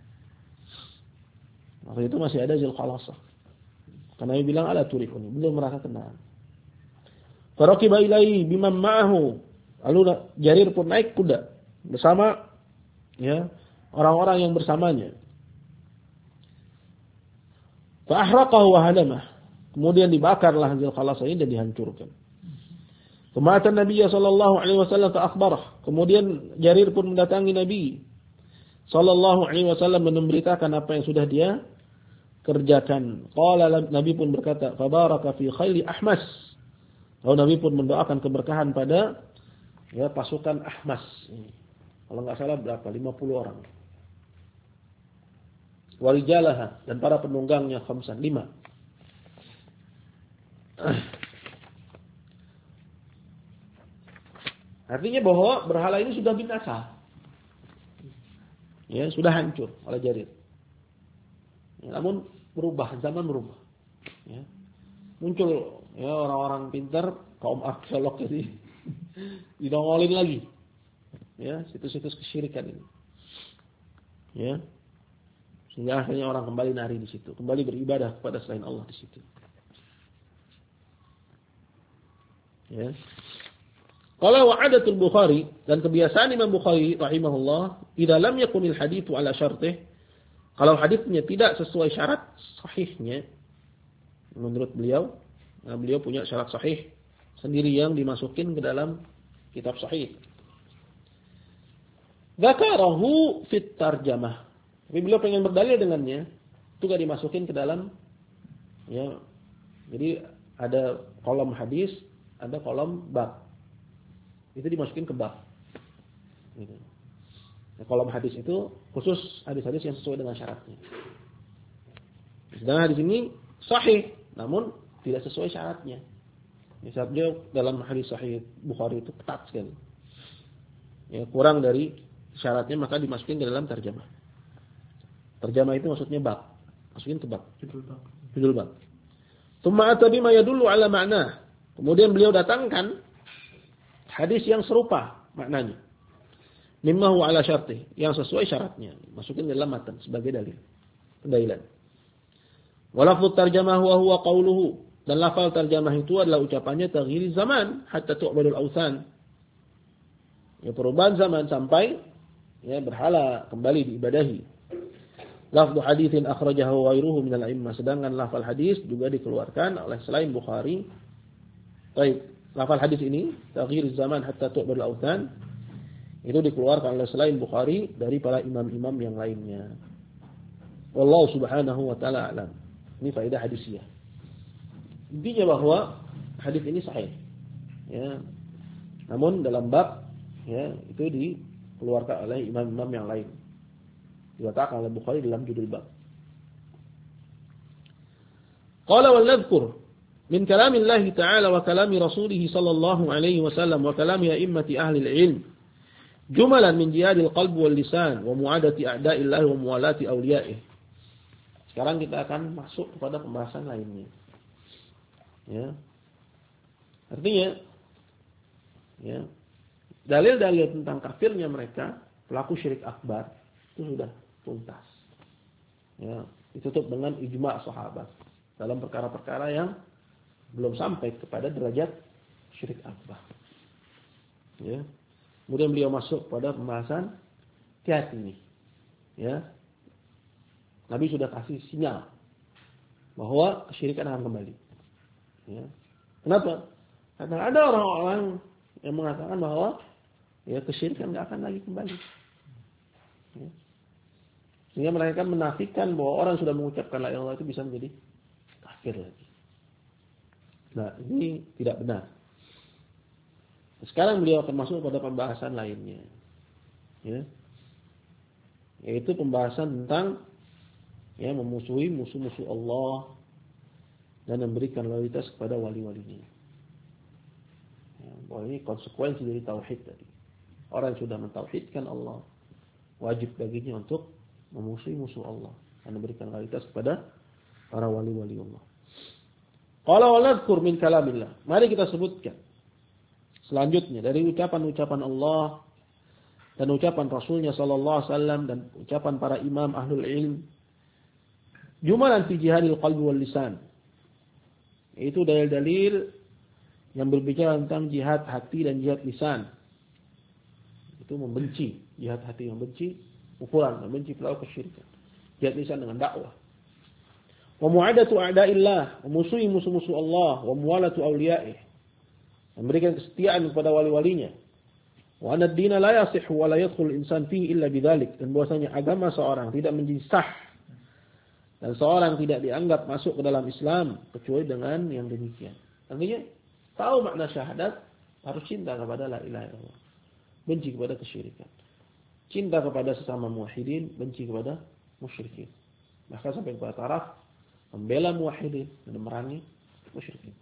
Waktu itu masih ada dzil khalasah. Karena Nabi bilang ala turihuni, belum merasa tenang. Faraqiba ilaihi biman ma'ahu. Lalu Jarir pun naik kuda bersama orang-orang yang bersamanya. Fa ahraqahu wa hadamah. Kemudian dibakarlah dzil khalasah ini dan dihancurkan. Kemudian Nabi sallallahu alaihi wasallam akhbarah. Kemudian Jarir pun mendatangi Nabi sallallahu alaihi wasallam memberitakan apa yang sudah dia kerjakan. Qala, Nabi pun berkata, "Fa baraka fi khayli Ahmas." Lalu Nabi pun mendoakan keberkahan pada pasukan Ahmas. Kalau enggak salah berapa? 50 orang. Wa rijalaha, dan para penunggangnya 5. Artinya bahwa berhala ini sudah binasa. Sudah hancur oleh Jarir. Namun berubah, zaman berubah. Muncul orang-orang pintar, kaum arkeolog jadi didongolin lagi. Situs-situs kesyirikan ini. Sehingga akhirnya orang kembali nari di situ, kembali beribadah kepada selain Allah di situ. Ya. Qala wa 'adatul Bukhari, dan kebiasaan Imam Bukhari rahimahullah, idza lam yakunil haditsu ala syartih, kalau hadisnya tidak sesuai syarat sahihnya menurut beliau, nah beliau punya syarat sahih sendiri yang dimasukin ke dalam kitab sahih. Dzakarahu fit tarjamah. Tapi beliau pengen berdalil dengannya, itu gak dimasukin ke dalam, ya. Jadi ada kolom hadis, ada kolom bab. Itu dimasukin ke bab. Gitu. Nah, kolom hadis itu khusus hadis-hadis yang sesuai dengan syaratnya. Sedangkan hadis ini sahih, namun tidak sesuai syaratnya. Misalnya dalam hadis sahih Bukhari itu ketat sekali. Ya, kurang dari syaratnya maka dimasukin ke dalam tarjamah. Tarjamah itu maksudnya bab. Masukin ke bab. Judul bab. Tsumma ata bima yadullu ala ma'na. Kemudian beliau datangkan hadis yang serupa maknanya. Mimma huwa ala syartih, yang sesuai syaratnya. Masukin dalam matan sebagai dalil. Pendalilan. Wa lafdhu tarjamah huwa qauluhu. Dan lafal tarjamah itu adalah ucapannya taghyir zaman hatta tu'badul awthan. Ya, perubahan zaman sampai ya berhala kembali diibadahi. Lafdhu haditsin akhrajahu ghairuhu minal a'immah, sedangkan lafal hadis juga dikeluarkan oleh selain Bukhari. Baik, lafal hadis ini taghyir zaman hatta tu'badul awthan itu dikeluarkan oleh selain Bukhari dari para imam-imam yang lainnya. Wallahu subhanahu wa ta'ala a'lam. Ini faedah hadisiyah. Intinya bahwa hadis ini sahih. Ya. Namun dalam bab ya itu dikeluarkan oleh imam-imam yang lain. Diwakilkan oleh Bukhari dalam judul bab. Qala wal nadhkur min kalamillahi ta'ala wa kalami rasulih sallallahu alaihi wasallam wa kalami a'immati ahli al-ilm jumalan min jihadil qalb wal lisan wa mu'adati a'da'illahi wa muwalati awliya'ih. Sekarang kita akan masuk kepada pembahasan lainnya. Ya. Artinya ya, dalil-dalil tentang kafirnya mereka, pelaku syirik akbar itu sudah tuntas. Ya, ditutup dengan ijma' sahabat dalam perkara-perkara yang belum sampai kepada derajat syirik akbar. Ya. Kemudian beliau masuk pada pembahasan kiat ini. Ya. Nabi sudah kasih sinyal bahwa kesyirikan akan kembali. Ya. Kenapa? Karena ada orang-orang yang mengatakan bahwa ya kesyirikan tidak akan lagi kembali. Ya. Sehingga mereka menafikan bahwa orang sudah mengucapkan la ilaha illallah itu bisa menjadi kafir lagi. Nah, ini tidak benar. Sekarang beliau akan masuk pada pembahasan lainnya. Ya. Yaitu pembahasan tentang ya memusuhi musuh-musuh Allah dan memberikan loyalitas kepada wali-walinya. Ya, bahwa ini konsekuensi dari tauhid tadi. Orang yang sudah mentauhidkan Allah, wajib baginya untuk memusuhi musuh Allah dan memberikan loyalitas kepada para wali-wali Allah. Qala wa nadhkur min kalamillah. Mari kita sebutkan selanjutnya dari ucapan-ucapan Allah dan ucapan Rasulnya sallallahu alaihi wasallam dan ucapan para imam ahlul ilm. Jumalan fi jihadil qalbi wal lisan. Itu dalil-dalil yang berbicara tentang jihad hati dan jihad lisan. Itu membenci, jihad hati yang membenci, ukuran membenci pelaku kesyirikan. Jihad lisan dengan dakwah. Wa mu'adatu a'da'illah, memusuhi musuh-musuh Allah, wa muwalatu awliya'ih. Memberikan kesetiaan kepada wali-walinya. Wa anad dina la yasihhu wa la yadkhul insan fihi illa bidzalik. Dan bahwasanya agama seorang tidak menjadi sah dan seorang tidak dianggap masuk ke dalam Islam kecuali dengan yang demikian. Artinya tahu makna syahadat, harus cinta kepada la ilaha illallah, benci kepada kesyirikan. Cinta kepada sesama muwahhidin, benci kepada musyrikin. Bahkan sampai kepada taraf membela muwahhidin dan memerangi musyrikin.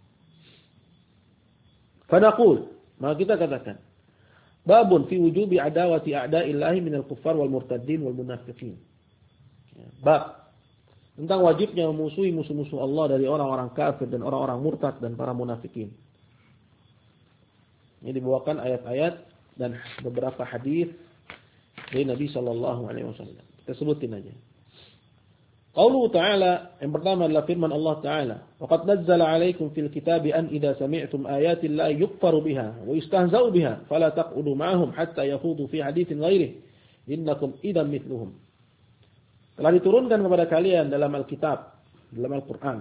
Fanaqul, maka kita katakan, babun fi wujubi adawati a'da'illahi minal kuffar wal murtaddin wal munafiqin. Bab tentang wajibnya memusuhi musuh-musuh Allah dari orang-orang kafir dan orang-orang murtad dan para munafikin. Ini dibawakan ayat-ayat dan beberapa hadis dari Nabi sallallahu alaihi wasallam. Kita sebutin aja. Qauluhu ta'ala, yang pertama adalah firman Allah Ta'ala. Wa qad nazzala 'alaikum fil kitabi an idza sami'tum ayati llahi yukfaru biha wa yustahza'u biha fala taq'udu ma'ahum hatta yakhudu fi haditsin ghairihi innakum idzan mithluhum. Telah diturunkan kepada kalian dalam Alkitab, dalam Al-Qur'an.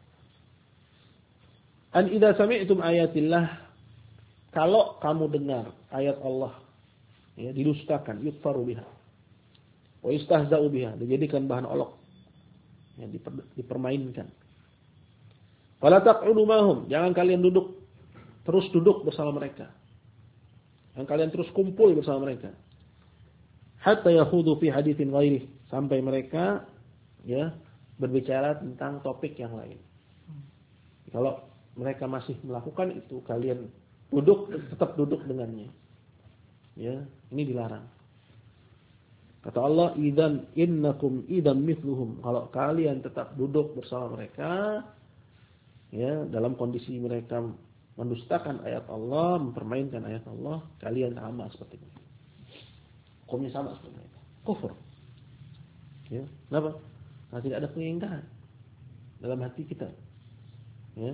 An idza sami'tum ayatillah, kalau kamu dengar ayat Allah ya didustakan, yukfaru biha wa yustahza'u biha, dijadikan bahan olok. Yang dipermainkan. Fala taq'udu ma'hum, jangan kalian terus duduk bersama mereka. Jangan kalian terus kumpul bersama mereka. Hatta yakhudu fi haditsin ghairi, sampai mereka ya berbicara tentang topik yang lain. Kalau mereka masih melakukan itu, kalian tetap duduk dengannya. Ya, ini dilarang. Kata Allah, idzan innakum idzan mithluhum. Kalau kalian tetap duduk bersama mereka, ya, dalam kondisi mereka mendustakan ayat Allah, mempermainkan ayat Allah, kalian sama seperti itu. Hukumnya sama seperti itu. Kufur. Ya, kenapa? Karena tidak ada pengingkaran dalam hati kita. Ya.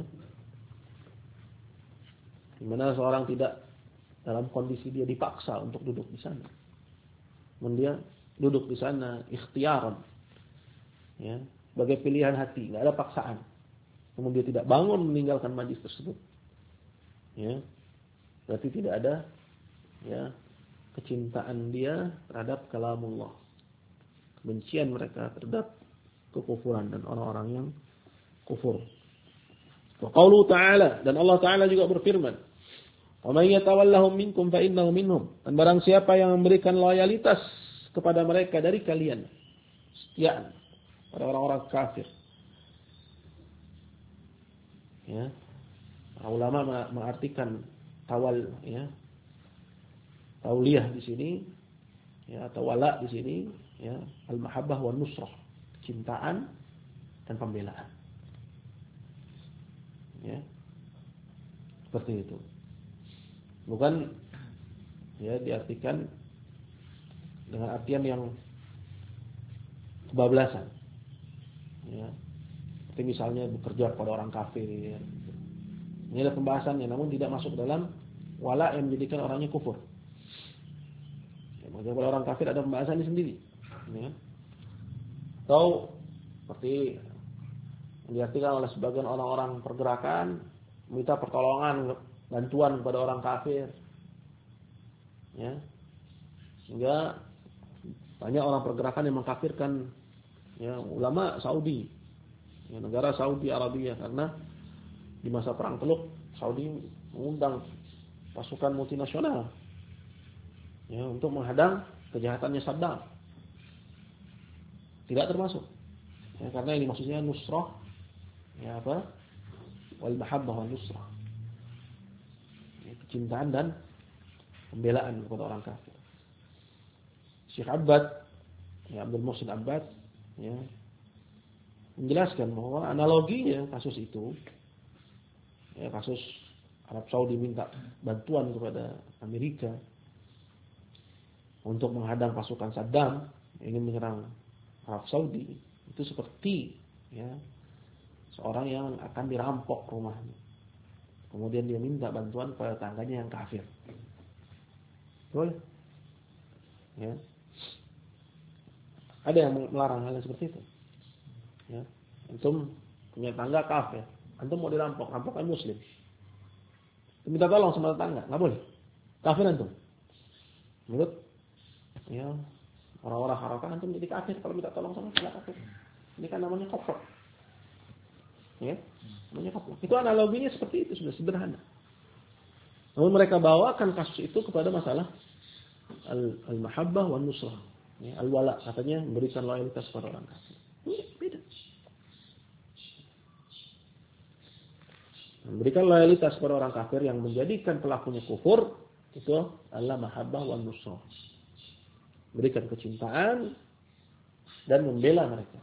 Di mana seorang tidak dalam kondisi dia dipaksa untuk duduk di sana. Kemudian dia duduk di sana ikhtiaran, ya, sebagai pilihan hati, nggak ada paksaan. Kemudian dia tidak bangun meninggalkan majlis tersebut, ya, berarti tidak ada, ya, kecintaan dia terhadap kalamullah, kebencian mereka terhadap kekufuran dan orang-orang yang kufur. Wa qauluhu ta'ala, dan Allah Ta'ala juga berfirman, wa may yatawallahum minkum fa innahu minhum, dan barang siapa yang memberikan loyalitas kepada mereka dari kalian, setia pada orang-orang kafir. Ya. Para ulama mengartikan tawal, ya, tauliyah di sini, ya, atau wala di sini, ya, al-mahabbah wan nusrah, cintaan dan pembelaan. Ya. Seperti itu. Bukan, ya, diartikan dengan artian yang kebablasan. Ya. Seperti misalnya bekerja kepada orang kafir. Ya. Ini ada pembahasannya, namun tidak masuk dalam wala yang menjadikan orangnya kufur. Ya, bekerja kepada orang kafir ada pembahasannya sendiri. Ya. Atau seperti yang diartikan oleh sebagian orang-orang pergerakan, minta pertolongan, bantuan kepada orang kafir. Ya. Sehingga banyak orang pergerakan yang mengkafirkan, ya, ulama Saudi, ya, negara Saudi Arabia, karena di masa perang Teluk Saudi mengundang pasukan multinasional, ya, untuk menghadang kejahatannya Saddam. Tidak termasuk, ya, karena ini maksudnya nusrah, ya, apa, wal mahabbah wal nusrah, ya, kecintaan dan pembelaan kepada orang kafir. Syekh Abbad, ya, Abdul Muhsin Abbad, ya, menjelaskan bahwa analoginya kasus itu, ya, kasus Arab Saudi minta bantuan kepada Amerika untuk menghadang pasukan Saddam yang ingin menyerang Arab Saudi, itu seperti, ya, seorang yang akan dirampok rumahnya, kemudian dia minta bantuan kepada tangganya yang kafir. Boleh, ya. Ada yang melarang hal seperti itu. Ya. Antum punya tangga kafir, antum mau dirampok, rampokan muslim. Minta tolong sama tetangga, enggak boleh. Kafir antum. Menurut, ya, orang-orang harakah, antum jadi kafir kalau minta tolong sama tetangga kafir. Ini kan namanya kufur. Ya, namanya kufur. Itu analoginya seperti itu, sudah sederhana. Namun mereka bawakan kasus itu kepada masalah al-mahabbah wan nusrah. Ya, al-wala, katanya memberikan loyalitas kepada orang kafir. Beda. Memberikan loyalitas kepada orang kafir yang menjadikan pelakunya kufur, itu adalah mahabbah wan nusrah. Berikan kecintaan dan membela mereka.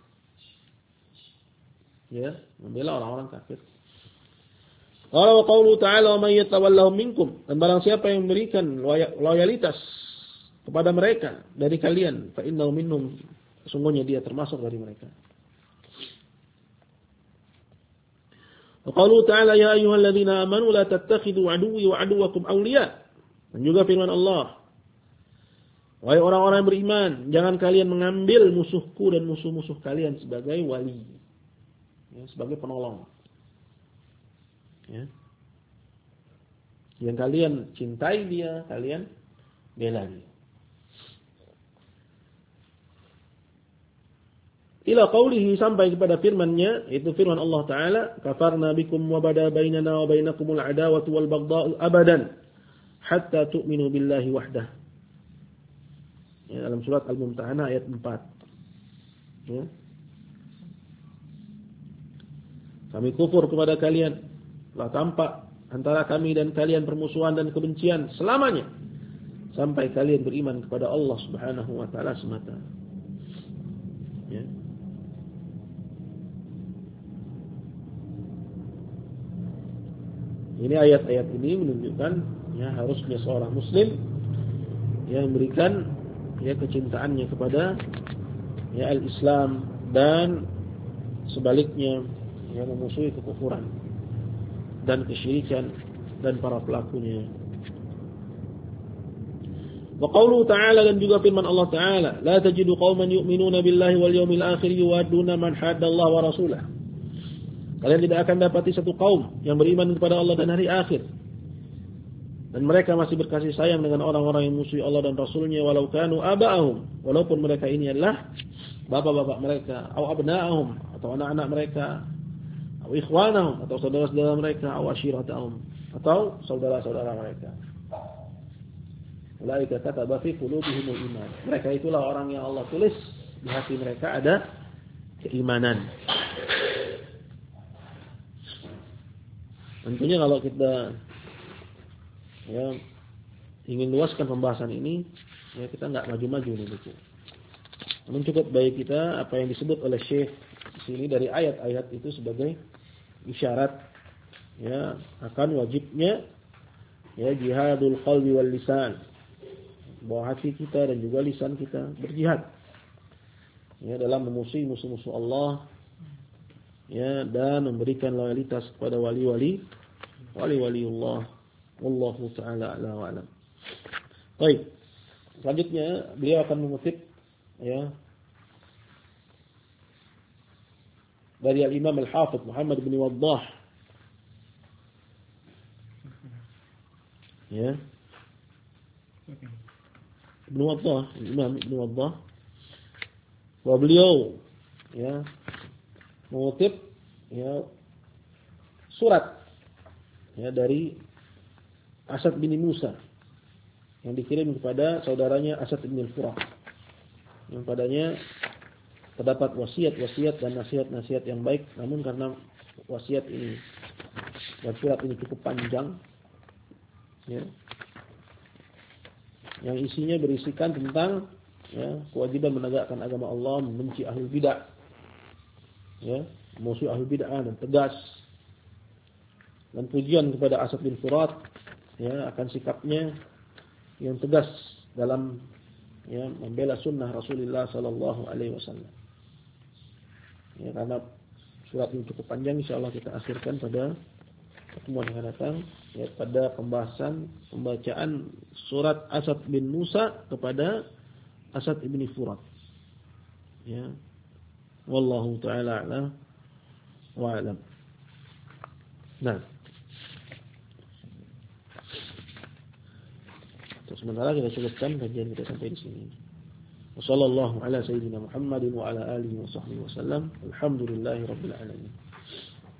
Ya, membela orang-orang kafir. Qala wa qaulu ta'ala wa may yatawallahum minkum, dan barang siapa yang memberikan loyalitas kepada mereka dari kalian, fa innahu minhum, sesungguhnya dia termasuk dari mereka. Wa qalu ta'ala ya ayyuhalladzina amanu la tattakhidhu aduwwi wa aduwwakum awliya. Dan juga firman Allah, wahai orang-orang yang beriman, jangan kalian mengambil musuhku dan musuh-musuh kalian sebagai wali, ya, sebagai penolong. Ya. Yang kalian cintai dia, kalian bela dia. Ila qawlihi, sampai kepada firman-Nya, itu firman Allah Ta'ala, kafarna bikum wa bada bainana wa bainakumul adawatu wal baghda'u abadan hatta tu'minu billahi wahdah. Ya, dalam surat Al-Mumtahanah ayat 4. Ya. Kami kufur kepada kalian, telah tampak antara kami dan kalian permusuhan dan kebencian selamanya sampai kalian beriman kepada Allah Subhanahu wa taala semata. Ya. Ini ayat-ayat ini menunjukkan ya harusnya seorang muslim yang memberikan ya kecintaannya kepada ya al-Islam dan sebaliknya yang memusuhi kekufuran dan kesyirikan dan para pelakunya. Wa qauluhu ta'ala, dan juga firman Allah Ta'ala, la tajidu qauman yu'minuna billahi wal yawmil akhir yuwadduna man haddallaha wa rasulahu. Kalian tidak akan dapati satu kaum yang beriman kepada Allah dan hari akhir, dan mereka masih berkasih sayang dengan orang-orang yang musuhi Allah dan Rasulnya, walau kanu aba'ahum, walaupun mereka ini adalah bapak-bapak mereka, atau abna'ahum, atau anak-anak mereka, atau ikhwanahum, atau saudara-saudara mereka, atau ashiratahum, atau saudara-saudara mereka. Ulaika kataba fi qulubihimul iman. Mereka itulah orang yang Allah tulis di hati mereka ada keimanan. Tentunya kalau kita ya ingin luaskan pembahasan ini, ya kita nggak maju-maju nih buku. Namun cukup bagi kita apa yang disebut oleh Syekh di sini dari ayat-ayat itu sebagai isyarat ya akan wajibnya ya jihadul qalbi wal lisan, bahwa hati kita dan juga lisan kita berjihad ya dalam memusuhi musuh-musuh Allah ya dan memberikan loyalitas kepada wali-waliullah. Wallahu ta'ala a'la wa a'lam. Baik. Selanjutnya beliau akan mengutip ya dari Al-Imam Al-Hafidz Muhammad bin Waddah. Ya. Ibnu Waddah, Imam Ibnu Waddah. Bahwa beliau ya mengutip ya surat ya dari Asad bin Musa yang dikirim kepada saudaranya Asad bin Al-Furat, yang padanya terdapat wasiat-wasiat dan nasihat-nasihat yang baik. Namun karena wasiat ini dan surat ini cukup panjang ya, yang isinya berisikan tentang ya kewajiban menegakkan agama Allah, membenci ahlul bidah ya, musuh ahlul bidah dan tegas, dan pujian kepada Asad bin Furat ya akan sikapnya yang tegas dalam ya membela sunnah Rasulullah sallallahu alaihi wasallam. Ya, karena surat ini cukup panjang, insyaallah kita akhirkan pada pertemuan yang akan datang ya pada pembacaan surat Asad bin Musa kepada Asad bin Furat. Ya. Wallahu ta'ala a'lam wa a'lam. Nah. Sementara kita cukupkan kajian kita sampai di sini. Wassallallahu ala sayyidina Muhammadin wa ala alihi wa sahbihi wasallam. Alhamdulillahirabbil alamin.